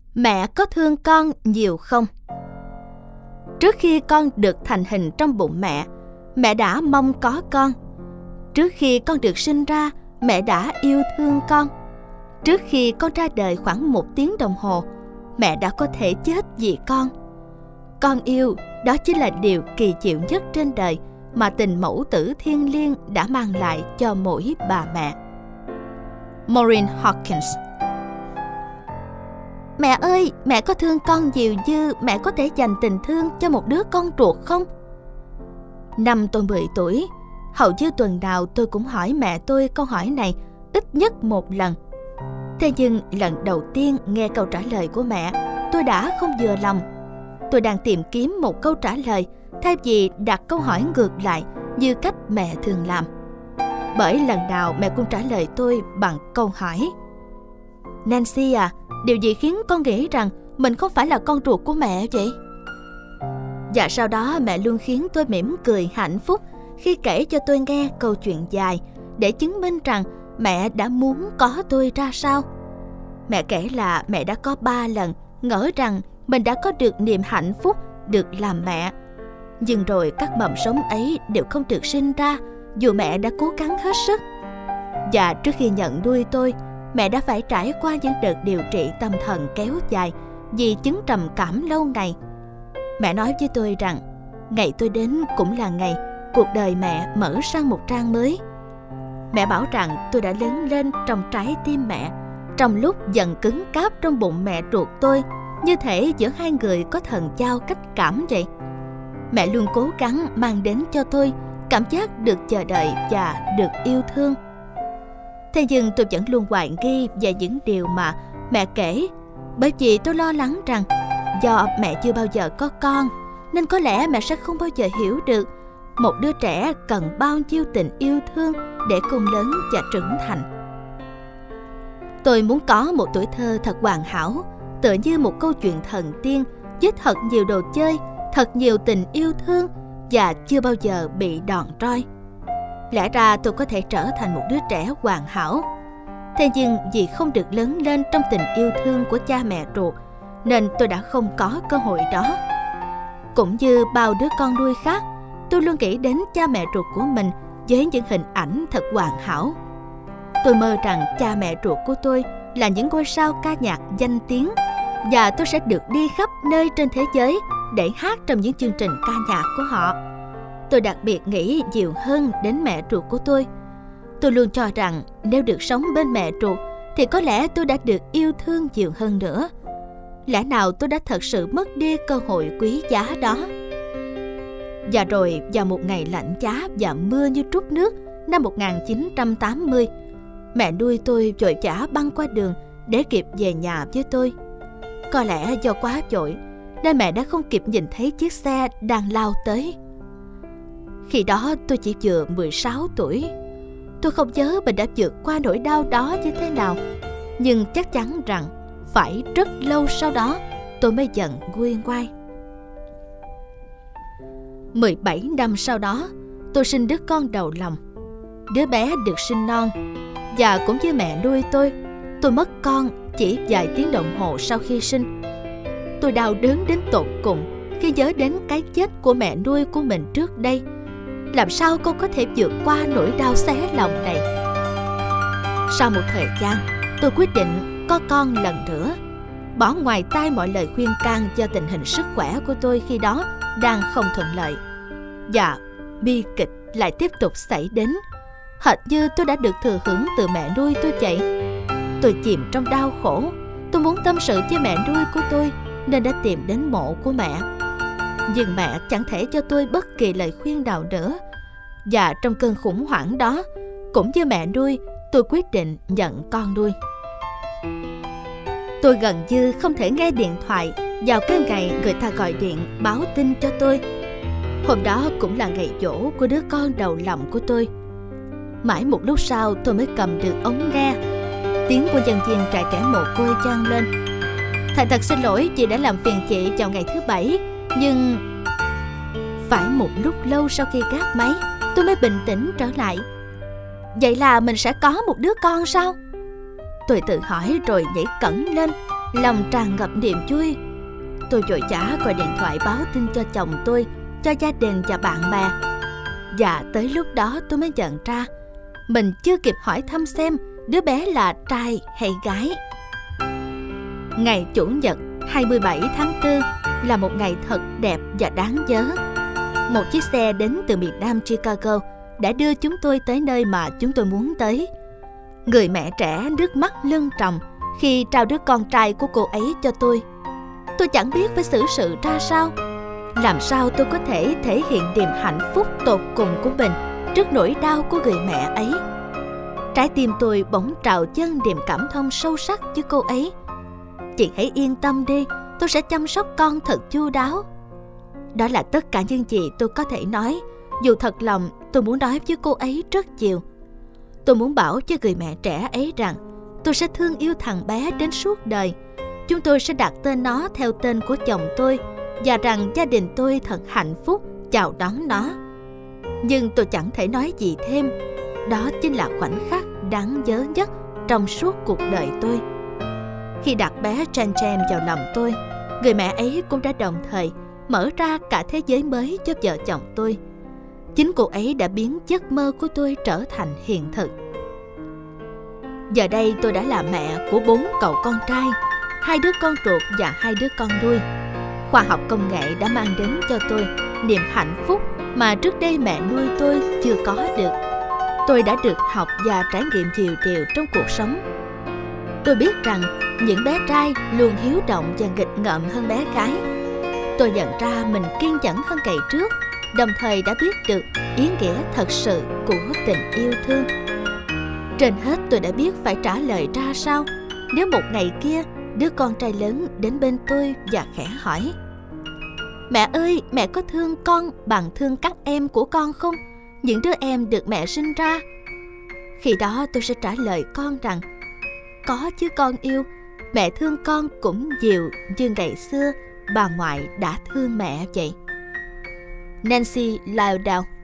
Mẹ có thương con nhiều không? Trước khi con được thành hình trong bụng mẹ đã mong có con. Trước khi con được sinh ra, mẹ đã yêu thương con. Trước khi con ra đời khoảng 1 tiếng đồng hồ, mẹ đã có thể chết vì con. Con yêu, đó chính là điều kỳ diệu nhất trên đời mà tình mẫu tử thiêng liêng đã mang lại cho mỗi bà mẹ. Maureen Hawkins. Mẹ ơi, mẹ có thương con nhiều như mẹ có thể dành tình thương cho một đứa con ruột không? Năm tôi 10 tuổi, hầu như tuần nào tôi cũng hỏi mẹ tôi câu hỏi này ít nhất một lần. Thế nhưng lần đầu tiên nghe câu trả lời của mẹ, tôi đã không vừa lòng. Tôi đang tìm kiếm một câu trả lời thay vì đặt câu hỏi ngược lại như cách mẹ thường làm. Bởi lần nào mẹ cũng trả lời tôi bằng câu hỏi: Nancy à, điều gì khiến con nghĩ rằng mình không phải là con ruột của mẹ vậy? Và sau đó mẹ luôn khiến tôi mỉm cười hạnh phúc khi kể cho tôi nghe câu chuyện dài để chứng minh rằng mẹ đã muốn có tôi ra sao. Mẹ kể là mẹ đã có 3 lần ngỡ rằng mình đã có được niềm hạnh phúc được làm mẹ. Nhưng rồi các mầm sống ấy đều không được sinh ra dù mẹ đã cố gắng hết sức. Và trước khi nhận nuôi tôi, mẹ đã phải trải qua những đợt điều trị tâm thần kéo dài vì chứng trầm cảm lâu ngày. Mẹ nói với tôi rằng ngày tôi đến cũng là ngày cuộc đời mẹ mở sang một trang mới. Mẹ bảo rằng tôi đã lớn lên trong trái tim mẹ, trong lúc dần cứng cáp trong bụng mẹ ruột tôi, như thể giữa hai người có thần giao cách cảm vậy. Mẹ luôn cố gắng mang đến cho tôi cảm giác được chờ đợi và được yêu thương. Thế nhưng tôi vẫn luôn hoài nghi về những điều mà mẹ kể, bởi vì tôi lo lắng rằng do mẹ chưa bao giờ có con, nên có lẽ mẹ sẽ không bao giờ hiểu được một đứa trẻ cần bao nhiêu tình yêu thương để cùng lớn và trưởng thành. Tôi muốn có một tuổi thơ thật hoàn hảo, tựa như một câu chuyện thần tiên với thật nhiều đồ chơi, thật nhiều tình yêu thương và chưa bao giờ bị đòn roi. Lẽ ra tôi có thể trở thành một đứa trẻ hoàn hảo. Thế nhưng vì không được lớn lên trong tình yêu thương của cha mẹ ruột, nên tôi đã không có cơ hội đó. Cũng như bao đứa con nuôi khác, tôi luôn nghĩ đến cha mẹ ruột của mình với những hình ảnh thật hoàn hảo. Tôi mơ rằng cha mẹ ruột của tôi là những ngôi sao ca nhạc danh tiếng, và tôi sẽ được đi khắp nơi trên thế giới để hát trong những chương trình ca nhạc của họ. Tôi đặc biệt nghĩ nhiều hơn đến mẹ ruột của tôi. Tôi luôn cho rằng nếu được sống bên mẹ ruột thì có lẽ tôi đã được yêu thương nhiều hơn nữa. Lẽ nào tôi đã thật sự mất đi cơ hội quý giá đó? Và rồi vào một ngày lạnh giá và mưa như trút nước năm 1980, mẹ nuôi tôi vội vã băng qua đường để kịp về nhà với tôi. Có lẽ do quá vội nên mẹ đã không kịp nhìn thấy chiếc xe đang lao tới. Khi đó tôi chỉ vừa 16 tuổi. Tôi không nhớ mình đã vượt qua nỗi đau đó như thế nào, nhưng chắc chắn rằng phải rất lâu sau đó tôi mới dần nguôi ngoai. 17 năm sau đó, tôi sinh đứa con đầu lòng. Đứa bé được sinh non, và cũng như mẹ nuôi tôi mất con chỉ vài tiếng đồng hồ sau khi sinh. Tôi đau đớn đến tột cùng khi nhớ đến cái chết của mẹ nuôi của mình trước đây. Làm sao con có thể vượt qua nỗi đau xé lòng này? Sau một thời gian, tôi quyết định có con lần nữa, bỏ ngoài tai mọi lời khuyên can do tình hình sức khỏe của tôi khi đó đang không thuận lợi. Và bi kịch lại tiếp tục xảy đến, hệt như tôi đã được thừa hưởng từ mẹ nuôi tôi vậy. Tôi chìm trong đau khổ. Tôi muốn tâm sự với mẹ nuôi của tôi nên đã tìm đến mộ của mẹ. Nhưng mẹ chẳng thể cho tôi bất kỳ lời khuyên nào nữa. Và trong cơn khủng hoảng đó, cũng như mẹ nuôi, tôi quyết định nhận con nuôi. Tôi gần như không thể nghe điện thoại vào cái ngày người ta gọi điện báo tin cho tôi. Hôm đó cũng là ngày giỗ của đứa con đầu lòng của tôi. Mãi một lúc sau tôi mới cầm được ống nghe. Tiếng của nhân viên trại trẻ mồ côi vang lên. Thật xin lỗi chị đã làm phiền chị vào ngày thứ Bảy, nhưng... Phải một lúc lâu sau khi gác máy, tôi mới bình tĩnh trở lại. Vậy là mình sẽ có một đứa con sao? Tôi tự hỏi rồi nhảy cẫng lên. lòng tràn ngập niềm vui. Tôi vội vã gọi điện thoại báo tin cho chồng tôi, cho gia đình và bạn bè. Và tới lúc đó tôi mới nhận ra mình chưa kịp hỏi thăm xem đứa bé là trai hay gái. Ngày Chủ nhật 27 tháng 4 là một ngày thật đẹp và đáng nhớ. Một chiếc xe đến từ miền Nam Chicago đã đưa chúng tôi tới nơi mà chúng tôi muốn tới. Người mẹ trẻ nước mắt lưng tròng khi trao đứa con trai của cô ấy cho tôi. Tôi chẳng biết phải xử sự ra sao. Làm sao tôi có thể thể hiện niềm hạnh phúc tột cùng của mình trước nỗi đau của người mẹ ấy. Trái tim tôi bỗng trào dâng niềm cảm thông sâu sắc với cô ấy. Chị hãy yên tâm đi, tôi sẽ chăm sóc con thật chu đáo. Đó là tất cả những gì tôi có thể nói, dù thật lòng tôi muốn nói với cô ấy rất nhiều. Tôi muốn bảo cho người mẹ trẻ ấy rằng tôi sẽ thương yêu thằng bé đến suốt đời. Chúng tôi sẽ đặt tên nó theo tên của chồng tôi, và rằng gia đình tôi thật hạnh phúc chào đón nó. Nhưng tôi chẳng thể nói gì thêm. Đó chính là khoảnh khắc đáng nhớ nhất trong suốt cuộc đời tôi. Khi đặt bé Chen Chen vào lòng tôi, người mẹ ấy cũng đã đồng thời mở ra cả thế giới mới cho vợ chồng tôi. Chính cô ấy đã biến giấc mơ của tôi trở thành hiện thực. Giờ đây tôi đã là mẹ của 4 cậu con trai, 2 đứa con ruột và 2 đứa con nuôi. Khoa học công nghệ đã mang đến cho tôi niềm hạnh phúc mà trước đây mẹ nuôi tôi chưa có được. Tôi đã được học và trải nghiệm nhiều điều trong cuộc sống. Tôi biết rằng những bé trai luôn hiếu động và nghịch ngợm hơn bé gái. Tôi nhận ra mình kiên nhẫn hơn ngày trước, đồng thời đã biết được ý nghĩa thật sự của tình yêu thương. Trên hết tôi đã biết phải trả lời ra sao nếu một ngày kia đứa con trai lớn đến bên tôi và khẽ hỏi: "Mẹ ơi, mẹ có thương con bằng thương các em của con không? Những đứa em được mẹ sinh ra?" Khi đó tôi sẽ trả lời con rằng: "Có chứ con yêu, mẹ thương con cũng nhiều như ngày xưa bà ngoại đã thương mẹ vậy." Nancy Lyell